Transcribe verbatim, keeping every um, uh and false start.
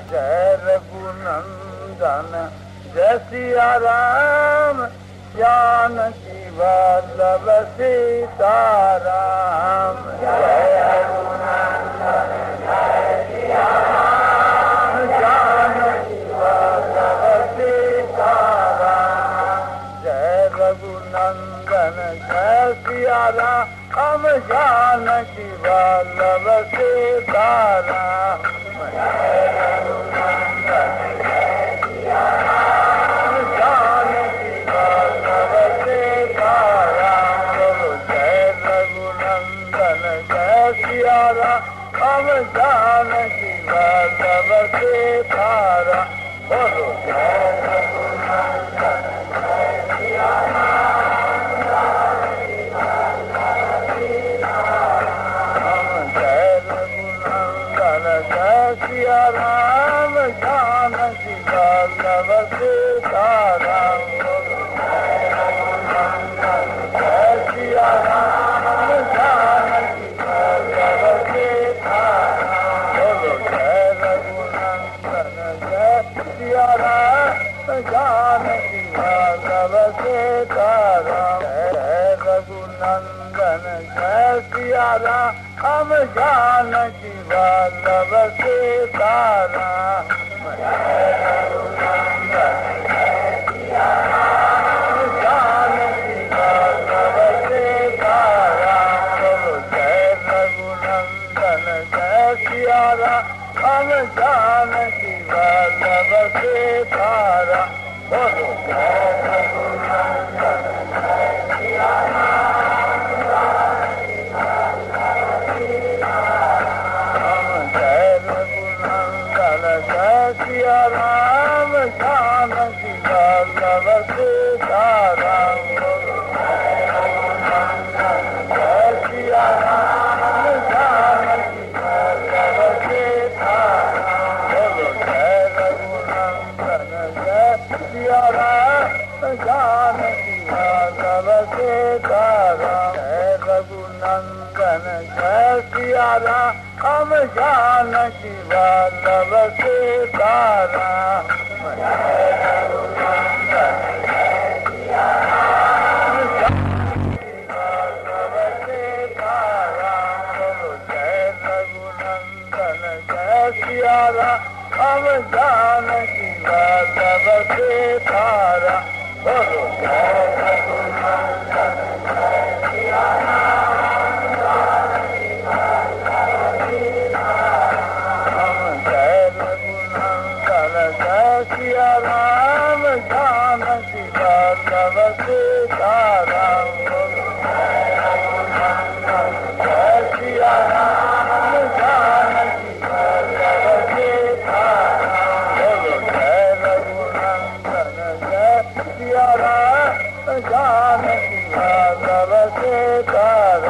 जय रघुनंदन जय सिया राम, जानकी वल्लभ सीताराम। जय रघुनंदन जय सिया राम, जानकी वल्लभ सीताराम। जय रघुनंदन जय सिया राम, जानकी वल्लभ सीताराम। हम जानकी वल्लभ सीताराम, बोलो जय रघुनंदन जय सिया राम, जानकी वल्लभ सीताराम। हम जय रघुनंदन जय सिया राम, जानकी वल्लभ सीताराम। बोलो जय रघुनंदन जय सिया राम, जानकी वल्लभ सीताराम। बोलो जय रघुनंदन जय सिया राम, जानकी वल्लभ सीताराम। जय रघुनंदन जय सिया राम, जानकी वल्लभ सीताराम। जय रघुनंदन जय सिया राम, जानकी वल्लभ सीताराम। बोलो जय रघुनंदन जय सिया राम, जानकी वल्लभ सीताराम। बोलो जय रघुनंदन जय सिया राम, जानकी वल्लभ सीताराम। जय रघुनंदन जय सिया राम, जानकी वल्लभ सीताराम। बोलो जय रघुनंदन जय सिया राम, जानकी वल्लभ सीताराम। बोलो जय रघुनंदन जय सिया राम, जानकी वल्लभ सीताराम। जय रघुनंदन जय सिया राम, जानकी वल्लभ सीताराम। जय रघुनंदन जय सिया राम, जानकी वल्लभ सीताराम। बोलो जय रघुनंदन जय सिया राम, जानकी वल्लभ सीताराम। बोलो जय रघुनंदन जय सिया राम, जानकी वल्लभ सीताराम। जय रघुनंदन जय सिया राम, जानकी वल्लभ सीताराम। बोलो जय रघुनंदन जय सिया राम, जानकी वल्लभ सीताराम। बोलो जय रघुनंदन जय सिया राम, जानकी वल्लभ सीताराम।